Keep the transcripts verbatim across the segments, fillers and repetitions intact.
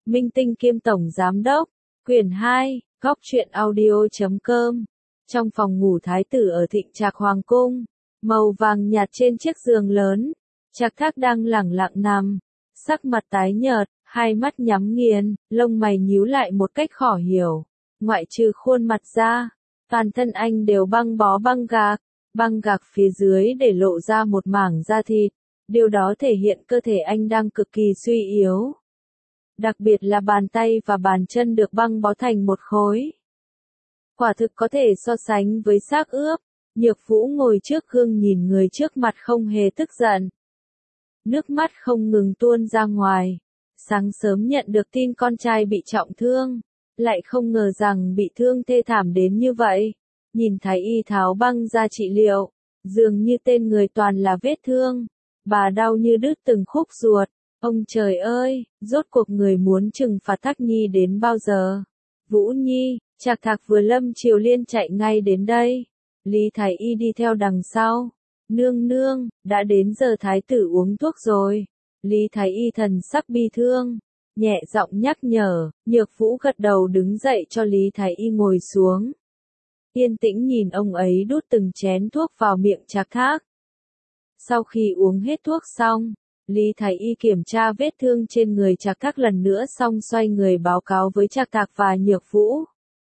Minh Tinh kiêm tổng giám đốc. Quyển hai, góc truyện audio chấm com. Trong phòng ngủ thái tử ở Thịnh Trạc Hoàng cung, màu vàng nhạt trên chiếc giường lớn, Trạc Thác đang lẳng lặng nằm, sắc mặt tái nhợt, hai mắt nhắm nghiền, lông mày nhíu lại một cách khó hiểu. Ngoại trừ khuôn mặt ra, toàn thân anh đều băng bó băng gạc, băng gạc phía dưới để lộ ra một mảng da thịt, điều đó thể hiện cơ thể anh đang cực kỳ suy yếu. Đặc biệt là bàn tay và bàn chân được băng bó thành một khối. Quả thực có thể so sánh với xác ướp. Nhược Vũ ngồi trước gương nhìn người trước mặt không hề tức giận. Nước mắt không ngừng tuôn ra ngoài. Sáng sớm nhận được tin con trai bị trọng thương, lại không ngờ rằng bị thương thê thảm đến như vậy. Nhìn thái y tháo băng ra trị liệu, dường như tên người toàn là vết thương. Bà đau như đứt từng khúc ruột. Ông trời ơi, rốt cuộc người muốn trừng phạt Thác Nhi đến bao giờ? Vũ Nhi, Trạc Thạc vừa lâm triều liên chạy ngay đến đây. Lý Thái Y đi theo đằng sau. Nương nương, đã đến giờ thái tử uống thuốc rồi. Lý Thái Y thần sắc bi thương, nhẹ giọng nhắc nhở. Nhược Vũ gật đầu đứng dậy cho Lý Thái Y ngồi xuống. Yên tĩnh nhìn ông ấy đút từng chén thuốc vào miệng Trạc Thác. Sau khi uống hết thuốc xong, Lý Thái Y kiểm tra vết thương trên người Trạc Thác lần nữa xong xoay người báo cáo với Trạc Thạc và Nhược Vũ.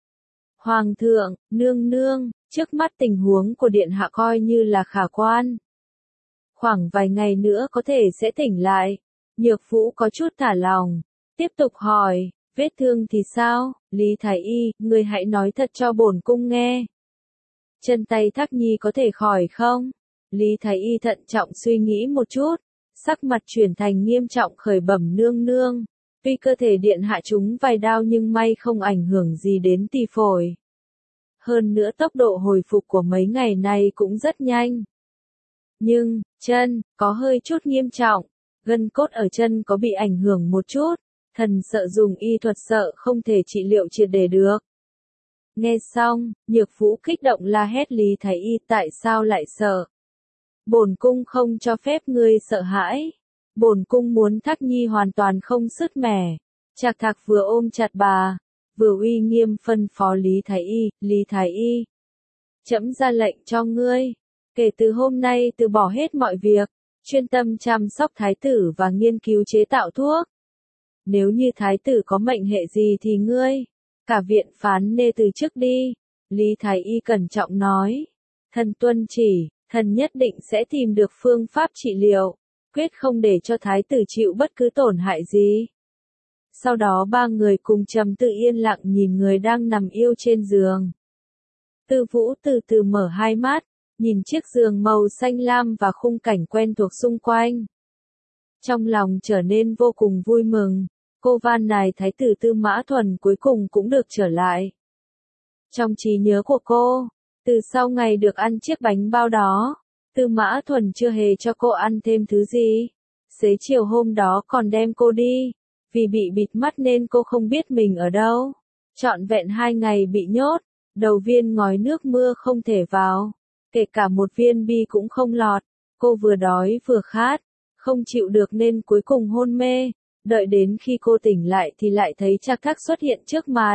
Hoàng thượng, nương nương, trước mắt tình huống của điện hạ coi như là khả quan. Khoảng vài ngày nữa có thể sẽ tỉnh lại. Nhược Vũ có chút thả lòng, tiếp tục hỏi, vết thương thì sao? Lý Thái Y, người hãy nói thật cho bổn cung nghe. Chân tay Thác Nhi có thể khỏi không? Lý Thái Y thận trọng suy nghĩ một chút, sắc mặt chuyển thành nghiêm trọng khởi bẩm nương nương. Tuy cơ thể điện hạ chúng vài đao nhưng may không ảnh hưởng gì đến tỳ phổi. Hơn nữa tốc độ hồi phục của mấy ngày này cũng rất nhanh. Nhưng, chân, có hơi chút nghiêm trọng. Gân cốt ở chân có bị ảnh hưởng một chút. Thần sợ dùng y thuật sợ không thể trị liệu triệt để được. Nghe xong, Nhược Vũ kích động la hét Lý Thái Y tại sao lại sợ. Bổn cung không cho phép ngươi sợ hãi. Bổn cung muốn Thác Nhi hoàn toàn không sứt mẻ. Trạc Thạc vừa ôm chặt bà, vừa uy nghiêm phân phó Lý Thái Y, Lý Thái Y. Trẫm ra lệnh cho ngươi, kể từ hôm nay từ bỏ hết mọi việc, chuyên tâm chăm sóc thái tử và nghiên cứu chế tạo thuốc. Nếu như thái tử có mệnh hệ gì thì ngươi, cả viện phán nê từ chức đi. Lý Thái Y cẩn trọng nói, thần tuân chỉ, thần nhất định sẽ tìm được phương pháp trị liệu, quyết không để cho thái tử chịu bất cứ tổn hại gì. Sau đó ba người cùng trầm tư yên lặng nhìn người đang nằm yêu trên giường. Tư Vũ từ từ mở hai mắt, nhìn chiếc giường màu xanh lam và khung cảnh quen thuộc xung quanh. Trong lòng trở nên vô cùng vui mừng, cô van nài thái tử Tư Mã Thuần cuối cùng cũng được trở lại. Trong trí nhớ của cô, từ sau ngày được ăn chiếc bánh bao đó, Tư Mã Thuần chưa hề cho cô ăn thêm thứ gì. Xế chiều hôm đó còn đem cô đi, vì bị bịt mắt nên cô không biết mình ở đâu. Trọn vẹn hai ngày bị nhốt, đầu viên ngói nước mưa không thể vào, kể cả một viên bi cũng không lọt. Cô vừa đói vừa khát, không chịu được nên cuối cùng hôn mê. Đợi đến khi cô tỉnh lại thì lại thấy Trạc Thác xuất hiện trước mặt.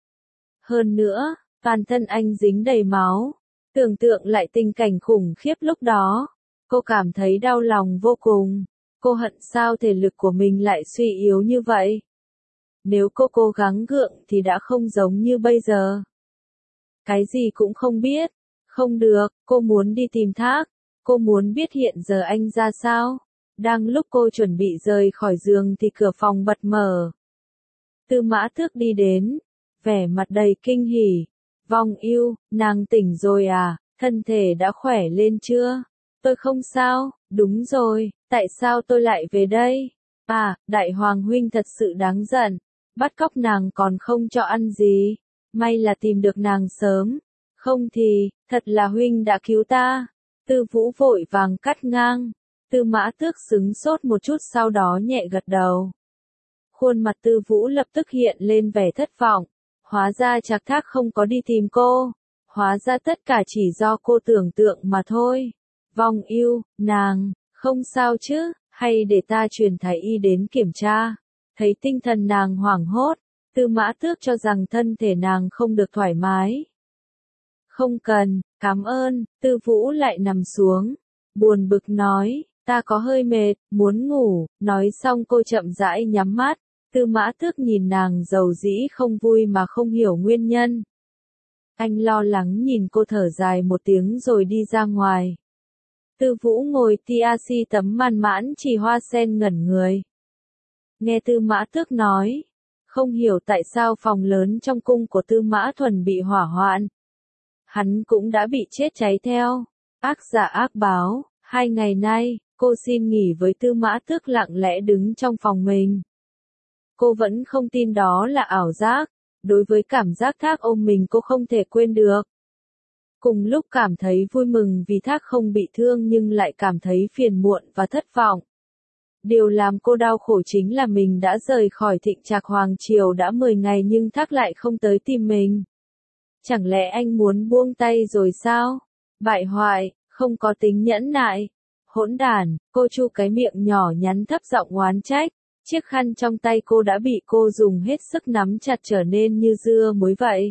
Hơn nữa, toàn thân anh dính đầy máu. Tưởng tượng lại tình cảnh khủng khiếp lúc đó, cô cảm thấy đau lòng vô cùng. Cô hận sao thể lực của mình lại suy yếu như vậy. Nếu cô cố gắng gượng thì đã không giống như bây giờ. Cái gì cũng không biết. Không được, cô muốn đi tìm Thác. Cô muốn biết hiện giờ anh ra sao. Đang lúc cô chuẩn bị rời khỏi giường thì cửa phòng bật mở. Tư Mã Tước đi đến, vẻ mặt đầy kinh hỉ. Vong Ưu, nàng tỉnh rồi à, thân thể đã khỏe lên chưa? Tôi không sao, đúng rồi, tại sao tôi lại về đây? À, Đại Hoàng huynh thật sự đáng giận, bắt cóc nàng còn không cho ăn gì, may là tìm được nàng sớm, không thì, thật là huynh đã cứu ta. Tư Vũ vội vàng cắt ngang, Tư Mã Tước sững sốt một chút sau đó nhẹ gật đầu. Khuôn mặt Tư Vũ lập tức hiện lên vẻ thất vọng. Hóa ra Trạc Thác không có đi tìm cô. Hóa ra tất cả chỉ do cô tưởng tượng mà thôi. Vong Ưu, nàng, không sao chứ, hay để ta truyền thái y đến kiểm tra. Thấy tinh thần nàng hoảng hốt, Tư Mã Tước cho rằng thân thể nàng không được thoải mái. Không cần, cảm ơn, Tư Vũ lại nằm xuống, buồn bực nói, ta có hơi mệt, muốn ngủ, nói xong cô chậm rãi nhắm mắt, Tư Mã Tước nhìn nàng dầu dĩ không vui mà không hiểu nguyên nhân. Anh lo lắng nhìn cô thở dài một tiếng rồi đi ra ngoài. Tư Vũ ngồi tiac tấm màn mãn chỉ hoa sen ngẩn người. Nghe Tư Mã Tước nói, không hiểu tại sao phòng lớn trong cung của Tư Mã Thuần bị hỏa hoạn. Hắn cũng đã bị chết cháy theo. Ác giả ác báo, hai ngày nay, cô xin nghỉ với Tư Mã Tước lặng lẽ đứng trong phòng mình. Cô vẫn không tin đó là ảo giác, đối với cảm giác Thác ôm mình cô không thể quên được. Cùng lúc cảm thấy vui mừng vì Thác không bị thương nhưng lại cảm thấy phiền muộn và thất vọng. Điều làm cô đau khổ chính là mình đã rời khỏi Thịnh Trạc Hoàng Triều đã mười ngày nhưng Thác lại không tới tìm mình. Chẳng lẽ anh muốn buông tay rồi sao? Bại hoại, không có tính nhẫn nại. Hỗn đản, cô chu cái miệng nhỏ nhắn thấp giọng oán trách. Chiếc khăn trong tay cô đã bị cô dùng hết sức nắm chặt trở nên như dưa muối vậy.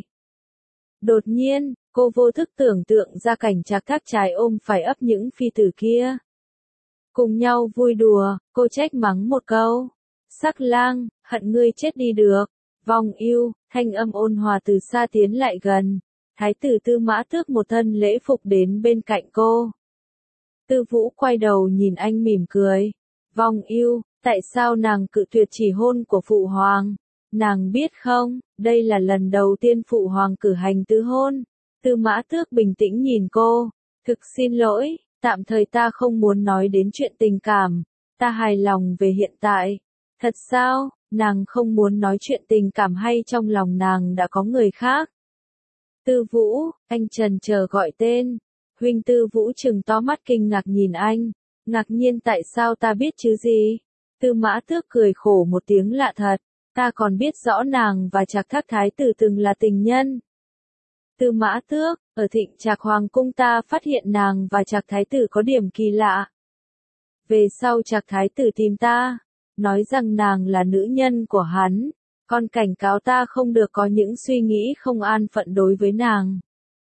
Đột nhiên, cô vô thức tưởng tượng ra cảnh Trạc Thác trái ôm phải ấp những phi tử kia. Cùng nhau vui đùa, cô trách mắng một câu. Sắc lang, hận ngươi chết đi được. Vong yêu, thanh âm ôn hòa từ xa tiến lại gần. Thái tử Tư Mã Tước một thân lễ phục đến bên cạnh cô. Tư Vũ quay đầu nhìn anh mỉm cười. Vong yêu, tại sao nàng cự tuyệt chỉ hôn của phụ hoàng? Nàng biết không, đây là lần đầu tiên phụ hoàng cử hành tứ hôn. Tư Mã Tước bình tĩnh nhìn cô. Thực xin lỗi, tạm thời ta không muốn nói đến chuyện tình cảm. Ta hài lòng về hiện tại. Thật sao, nàng không muốn nói chuyện tình cảm hay trong lòng nàng đã có người khác? Tư Vũ, anh trần chờ gọi tên. Huynh Tư Vũ trừng to mắt kinh ngạc nhìn anh. Ngạc nhiên tại sao ta biết chứ gì? Tư Mã Tước cười khổ một tiếng lạ thật. Ta còn biết rõ nàng và Trạc Thác thái tử từng là tình nhân. Tư Mã Tước, ở Thịnh Trạc Hoàng cung ta phát hiện nàng và Trạc thái tử có điểm kỳ lạ. Về sau Trạc thái tử tìm ta, nói rằng nàng là nữ nhân của hắn, còn cảnh cáo ta không được có những suy nghĩ không an phận đối với nàng.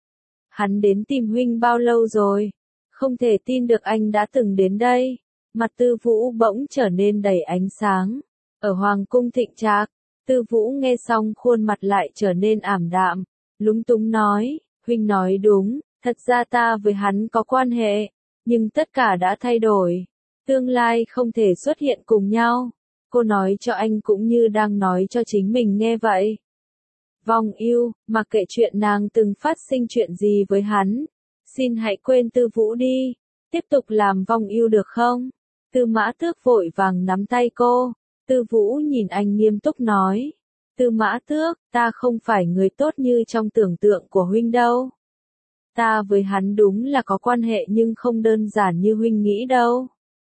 Hắn đến tìm huynh bao lâu rồi? Không thể tin được anh đã từng đến đây. Mặt Tư Vũ bỗng trở nên đầy ánh sáng. Ở Hoàng cung Thịnh Trạc, Tư Vũ nghe xong khuôn mặt lại trở nên ảm đạm, lúng túng nói, huynh nói đúng, thật ra ta với hắn có quan hệ, nhưng tất cả đã thay đổi. Tương lai không thể xuất hiện cùng nhau. Cô nói cho anh cũng như đang nói cho chính mình nghe vậy. Vong yêu, mặc kệ chuyện nàng từng phát sinh chuyện gì với hắn. Xin hãy quên Tư Vũ đi. Tiếp tục làm vong yêu được không? Tư Mã Tước vội vàng nắm tay cô. Tư Vũ nhìn anh nghiêm túc nói. Tư Mã Tước, ta không phải người tốt như trong tưởng tượng của huynh đâu. Ta với hắn đúng là có quan hệ nhưng không đơn giản như huynh nghĩ đâu.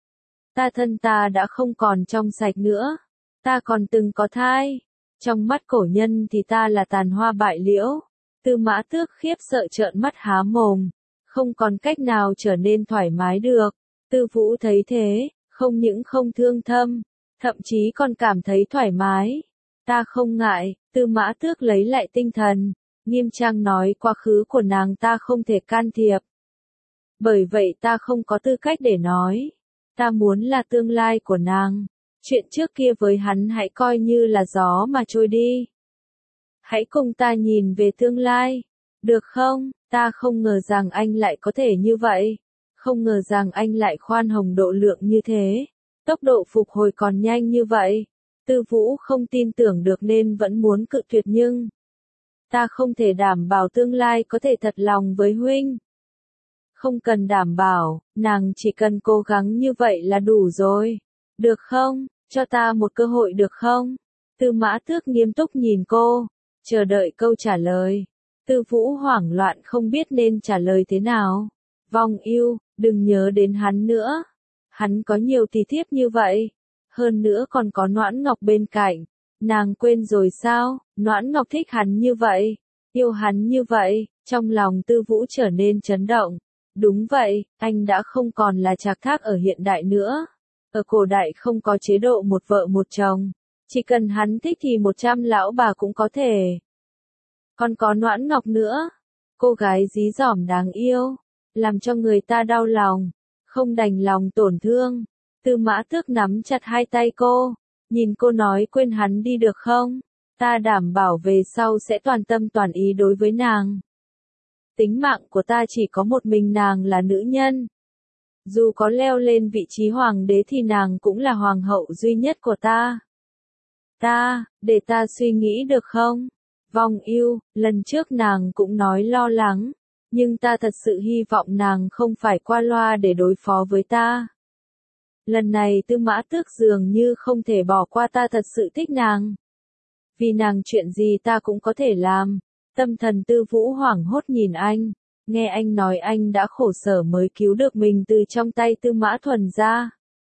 Ta thân ta đã không còn trong sạch nữa. Ta còn từng có thai. Trong mắt cổ nhân thì ta là tàn hoa bại liễu. Tư Mã Tước khiếp sợ trợn mắt há mồm. Không còn cách nào trở nên thoải mái được. Tư Vũ thấy thế, không những không thương thâm, thậm chí còn cảm thấy thoải mái. Ta không ngại, Tư Mã Tước lấy lại tinh thần, nghiêm trang nói quá khứ của nàng ta không thể can thiệp. Bởi vậy ta không có tư cách để nói. Ta muốn là tương lai của nàng. Chuyện trước kia với hắn hãy coi như là gió mà trôi đi. Hãy cùng ta nhìn về tương lai. Được không? Ta không ngờ rằng anh lại có thể như vậy. Không ngờ rằng anh lại khoan hồng độ lượng như thế. Tốc độ phục hồi còn nhanh như vậy. Tư Vũ không tin tưởng được nên vẫn muốn cự tuyệt nhưng. Ta không thể đảm bảo tương lai có thể thật lòng với huynh. Không cần đảm bảo, nàng chỉ cần cố gắng như vậy là đủ rồi. Được không? Cho ta một cơ hội được không? Tư Mã Tước nghiêm túc nhìn cô, chờ đợi câu trả lời. Tư Vũ hoảng loạn không biết nên trả lời thế nào. Vong yêu, đừng nhớ đến hắn nữa. Hắn có nhiều tỷ thiếp như vậy. Hơn nữa còn có Noãn Ngọc bên cạnh. Nàng quên rồi sao? Noãn Ngọc thích hắn như vậy. Yêu hắn như vậy. Trong lòng Tư Vũ trở nên chấn động. Đúng vậy, anh đã không còn là Trạc Thác ở hiện đại nữa. Ở cổ đại không có chế độ một vợ một chồng. Chỉ cần hắn thích thì một trăm lão bà cũng có thể. Còn có Noãn Ngọc nữa. Cô gái dí dỏm đáng yêu. Làm cho người ta đau lòng. Không đành lòng tổn thương. Tư Mã Tước nắm chặt hai tay cô. Nhìn cô nói quên hắn đi được không? Ta đảm bảo về sau sẽ toàn tâm toàn ý đối với nàng. Tính mạng của ta chỉ có một mình nàng là nữ nhân. Dù có leo lên vị trí hoàng đế thì nàng cũng là hoàng hậu duy nhất của ta. Ta, để ta suy nghĩ được không? Vong Ưu, lần trước nàng cũng nói lo lắng, nhưng ta thật sự hy vọng nàng không phải qua loa để đối phó với ta. Lần này Tư Mã Tước dường như không thể bỏ qua, ta thật sự thích nàng. Vì nàng chuyện gì ta cũng có thể làm. Tâm thần Tư Vũ hoảng hốt nhìn anh, nghe anh nói anh đã khổ sở mới cứu được mình từ trong tay Tư Mã Thuần ra.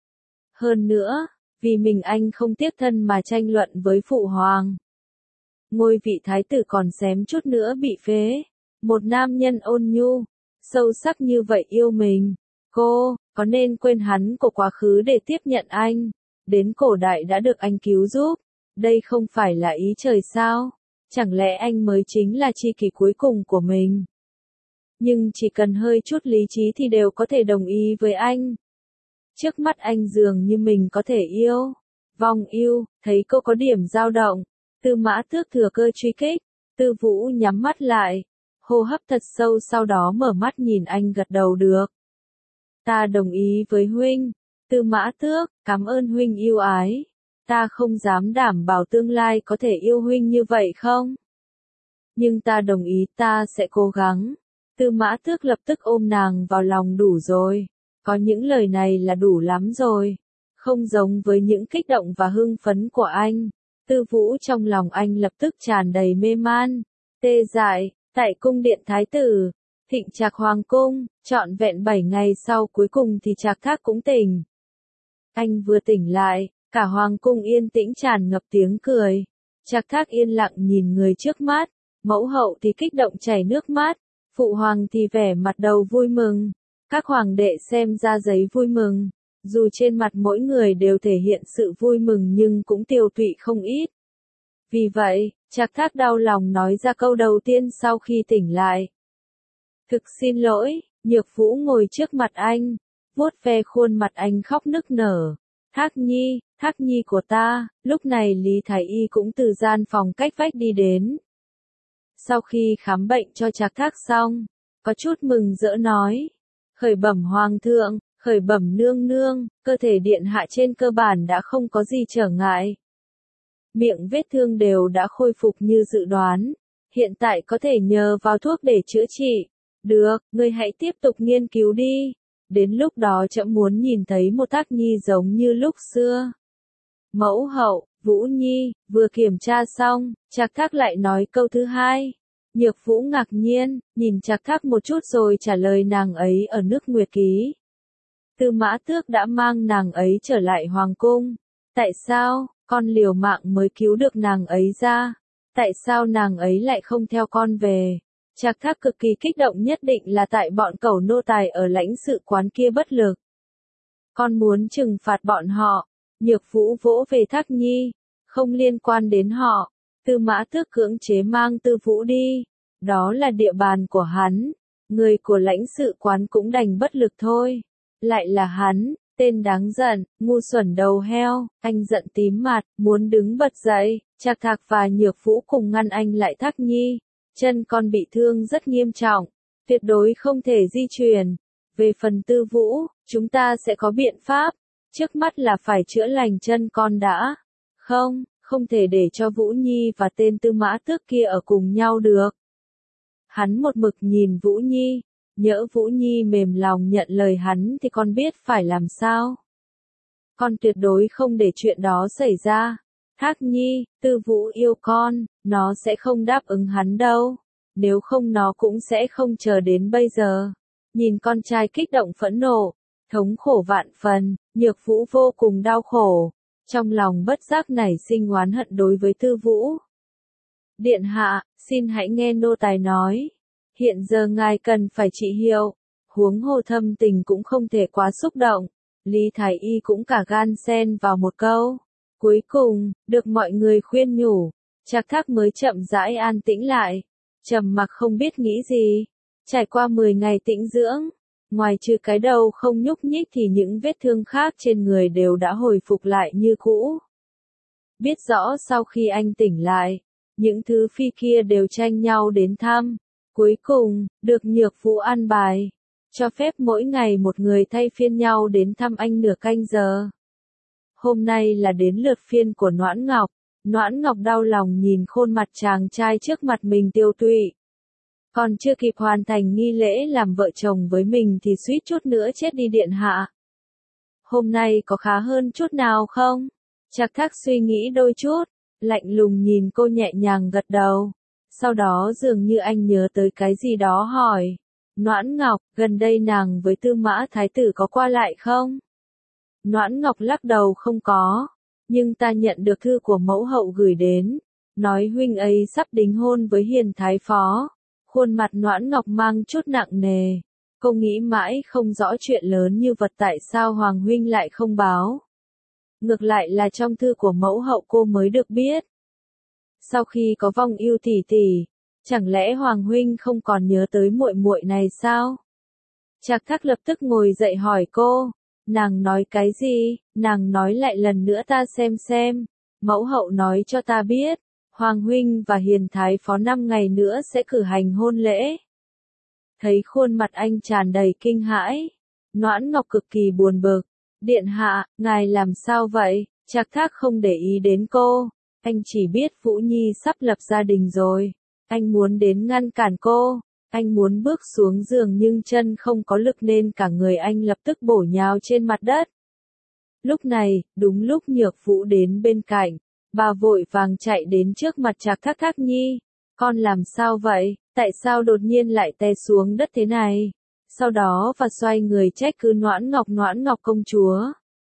Hơn nữa, vì mình anh không tiếc thân mà tranh luận với phụ hoàng. Ngôi vị thái tử còn xém chút nữa bị phế. Một nam nhân ôn nhu, sâu sắc như vậy yêu mình. Cô, có nên quên hắn của quá khứ để tiếp nhận anh? Đến cổ đại đã được anh cứu giúp. Đây không phải là ý trời sao? Chẳng lẽ anh mới chính là tri kỷ cuối cùng của mình? Nhưng chỉ cần hơi chút lý trí thì đều có thể đồng ý với anh. Trước mắt anh dường như mình có thể yêu. Vong Ưu, thấy cô có điểm dao động. Tư Mã Tước thừa cơ truy kích. Tư Vũ nhắm mắt lại. Hô hấp thật sâu, sau đó mở mắt nhìn anh gật đầu được. Ta đồng ý với huynh. Tư Mã Tước, cảm ơn huynh yêu ái. Ta không dám đảm bảo tương lai có thể yêu huynh như vậy không? Nhưng ta đồng ý, ta sẽ cố gắng. Tư Mã Tước lập tức ôm nàng vào lòng. Đủ rồi. Có những lời này là đủ lắm rồi. Không giống với những kích động và hưng phấn của anh. Tư Vũ trong lòng anh lập tức tràn đầy mê man, tê dại. Tại cung điện thái tử, Thịnh Trạc Hoàng cung, trọn vẹn bảy ngày sau cuối cùng thì Trạc Thác cũng tỉnh. Anh vừa tỉnh lại, cả hoàng cung yên tĩnh tràn ngập tiếng cười. Trạc Thác yên lặng nhìn người trước mắt, mẫu hậu thì kích động chảy nước mắt, phụ hoàng thì vẻ mặt đầu vui mừng. Các hoàng đệ xem ra giấy vui mừng, dù trên mặt mỗi người đều thể hiện sự vui mừng nhưng cũng tiều tụy không ít. Vì vậy, Trạc Thác đau lòng nói ra câu đầu tiên sau khi tỉnh lại. Thực xin lỗi. Nhược Vũ ngồi trước mặt anh, vuốt ve khuôn mặt anh khóc nức nở. Thác Nhi, Thác Nhi của ta. Lúc này Lý Thái Y cũng từ gian phòng cách vách đi đến. Sau khi khám bệnh cho Trạc Thác xong, có chút mừng rỡ nói. Khởi bẩm hoàng thượng, khởi bẩm nương nương, cơ thể điện hạ trên cơ bản đã không có gì trở ngại. Miệng vết thương đều đã khôi phục như dự đoán. Hiện tại có thể nhờ vào thuốc để chữa trị. Được, ngươi hãy tiếp tục nghiên cứu đi. Đến lúc đó trẫm muốn nhìn thấy một Thác Nhi giống như lúc xưa. Mẫu hậu, Vũ Nhi, vừa kiểm tra xong, Trạc Thác lại nói câu thứ hai. Nhược Vũ ngạc nhiên, nhìn Trạc Thác một chút rồi trả lời nàng ấy ở nước Nguyệt Ký. Tư Mã Tước đã mang nàng ấy trở lại hoàng cung. Tại sao? Con liều mạng mới cứu được nàng ấy ra. Tại sao nàng ấy lại không theo con về? Trạc Thác cực kỳ kích động, nhất định là tại bọn cẩu nô tài ở lãnh sự quán kia bất lực. Con muốn trừng phạt bọn họ. Nhược Vũ vỗ về Thác Nhi. Không liên quan đến họ. Tư Mã Tước cưỡng chế mang Tư Vũ đi. Đó là địa bàn của hắn. Người của lãnh sự quán cũng đành bất lực thôi. Lại là hắn. Tên đáng giận, ngu xuẩn đầu heo. Anh giận tím mặt, muốn đứng bật dậy. Trạc Thạc và Nhược Vũ cùng ngăn anh lại. Thác Nhi, chân con bị thương rất nghiêm trọng, tuyệt đối không thể di chuyển. Về phần Tư Vũ, chúng ta sẽ có biện pháp. Trước mắt là phải chữa lành chân con đã. Không, không thể để cho Vũ Nhi và tên Tư Mã Tước kia ở cùng nhau được. Hắn một mực nhìn Vũ Nhi. Nhỡ Vũ Nhi mềm lòng nhận lời hắn thì con biết phải làm sao. Con tuyệt đối không để chuyện đó xảy ra. Thác Nhi, Tư Vũ yêu con, nó sẽ không đáp ứng hắn đâu. Nếu không nó cũng sẽ không chờ đến bây giờ. Nhìn con trai kích động phẫn nộ, thống khổ vạn phần, Nhược Vũ vô cùng đau khổ. Trong lòng bất giác nảy sinh oán hận đối với Tư Vũ. Điện hạ, xin hãy nghe nô tài nói. Hiện giờ ngài cần phải trị hiệu, huống hồ thâm tình cũng không thể quá xúc động. Lý Thái Y cũng cả gan xen vào một câu. Cuối cùng, được mọi người khuyên nhủ, Trạc Thác mới chậm rãi an tĩnh lại, trầm mặc không biết nghĩ gì. Trải qua mười ngày tĩnh dưỡng, ngoài trừ cái đầu không nhúc nhích thì những vết thương khác trên người đều đã hồi phục lại như cũ. Biết rõ sau khi anh tỉnh lại, những thứ phi kia đều tranh nhau đến thăm. Cuối cùng, được Nhược Vũ an bài, cho phép mỗi ngày một người thay phiên nhau đến thăm anh nửa canh giờ. Hôm nay là đến lượt phiên của Noãn Ngọc. Noãn Ngọc đau lòng nhìn khuôn mặt chàng trai trước mặt mình tiêu tụy. Còn chưa kịp hoàn thành nghi lễ làm vợ chồng với mình thì suýt chút nữa chết đi điện hạ. Hôm nay có khá hơn chút nào không? Trạc Thác suy nghĩ đôi chút, lạnh lùng nhìn cô nhẹ nhàng gật đầu. Sau đó dường như anh nhớ tới cái gì đó hỏi. Noãn Ngọc, gần đây nàng với Tư Mã Thái tử có qua lại không? Noãn Ngọc lắc đầu không có. Nhưng ta nhận được thư của mẫu hậu gửi đến. Nói huynh ấy sắp đính hôn với Hiền Thái Phó. Khuôn mặt Noãn Ngọc mang chút nặng nề. Cô nghĩ mãi không rõ chuyện lớn như vật tại sao Hoàng huynh lại không báo. Ngược lại là trong thư của mẫu hậu cô mới được biết. Sau khi có vong yêu tỷ tỷ, chẳng lẽ Hoàng huynh không còn nhớ tới muội muội này sao? Trạc Thác lập tức ngồi dậy hỏi cô, nàng nói cái gì? Nàng nói lại lần nữa ta xem xem. Mẫu hậu nói cho ta biết, Hoàng huynh và Hiền Thái Phó năm ngày nữa sẽ cử hành hôn lễ. Thấy khuôn mặt anh tràn đầy kinh hãi, Noãn Ngọc cực kỳ buồn bực. Điện hạ, ngài làm sao vậy? Trạc Thác không để ý đến cô. Anh chỉ biết Vũ Nhi sắp lập gia đình rồi. Anh muốn đến ngăn cản cô. Anh muốn bước xuống giường nhưng chân không có lực nên cả người anh lập tức bổ nhào trên mặt đất. Lúc này, đúng lúc Nhược Vũ đến bên cạnh, bà vội vàng chạy đến trước mặt Trạc Thác. Thác Nhi, con làm sao vậy? Tại sao đột nhiên lại té xuống đất thế này? Sau đó và xoay người trách cứ Noãn Ngọc. Noãn Ngọc công chúa,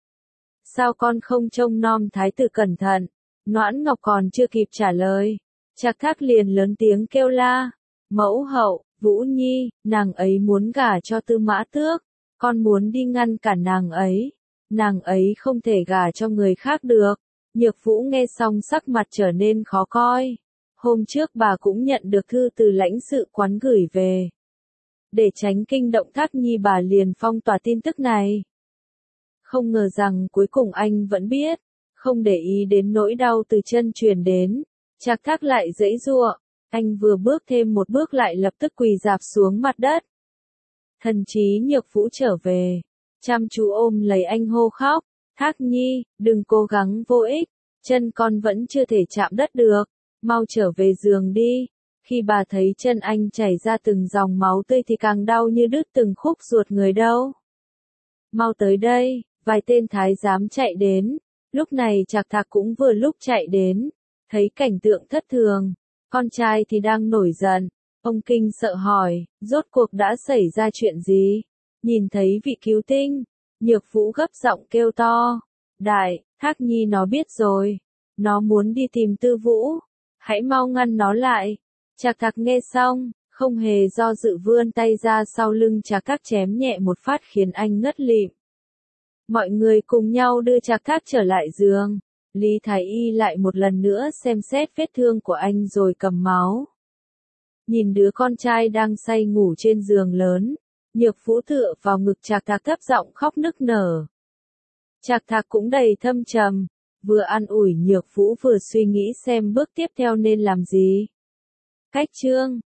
sao con không trông nom thái tử cẩn thận? Noãn Ngọc còn chưa kịp trả lời, Trạc Thác liền lớn tiếng kêu la, mẫu hậu, Vũ Nhi, nàng ấy muốn gả cho Tư Mã Tước, con muốn đi ngăn cản nàng ấy, nàng ấy không thể gả cho người khác được. Nhược Vũ nghe xong sắc mặt trở nên khó coi. Hôm trước bà cũng nhận được thư từ lãnh sự quán gửi về. Để tránh kinh động Thác Nhi bà liền phong tỏa tin tức này. Không ngờ rằng cuối cùng anh vẫn biết, không để ý đến nỗi đau từ chân truyền đến. Trạc Thác lại giãy giụa, anh vừa bước thêm một bước lại lập tức quỳ rạp xuống mặt đất. Thần trí Nhược Vũ trở về, chăm chú ôm lấy anh hô khóc, Thác Nhi, đừng cố gắng vô ích, chân con vẫn chưa thể chạm đất được, mau trở về giường đi. Khi bà thấy chân anh chảy ra từng dòng máu tươi thì càng đau như đứt từng khúc ruột người đâu. Mau tới đây, vài tên thái giám chạy đến. Lúc này Trạc Thạc cũng vừa lúc chạy đến, thấy cảnh tượng thất thường, con trai thì đang nổi giận. Ông kinh sợ hỏi, rốt cuộc đã xảy ra chuyện gì? Nhìn thấy vị cứu tinh, Nhược Vũ gấp giọng kêu to, đại, Thác Nhi nó biết rồi, nó muốn đi tìm Tư Vũ, hãy mau ngăn nó lại. Trạc Thạc nghe xong, không hề do dự vươn tay ra sau lưng Trạc Thác chém nhẹ một phát khiến anh ngất lịm. Mọi người cùng nhau đưa Trạc Thác trở lại giường. Lý Thái Y lại một lần nữa xem xét vết thương của anh rồi cầm máu. Nhìn đứa con trai đang say ngủ trên giường lớn, Nhược Vũ tựa vào ngực Trạc Thạc thấp giọng khóc nức nở. Trạc Thạc cũng đầy thâm trầm, vừa an ủi Nhược Vũ vừa suy nghĩ xem bước tiếp theo nên làm gì. Cách chương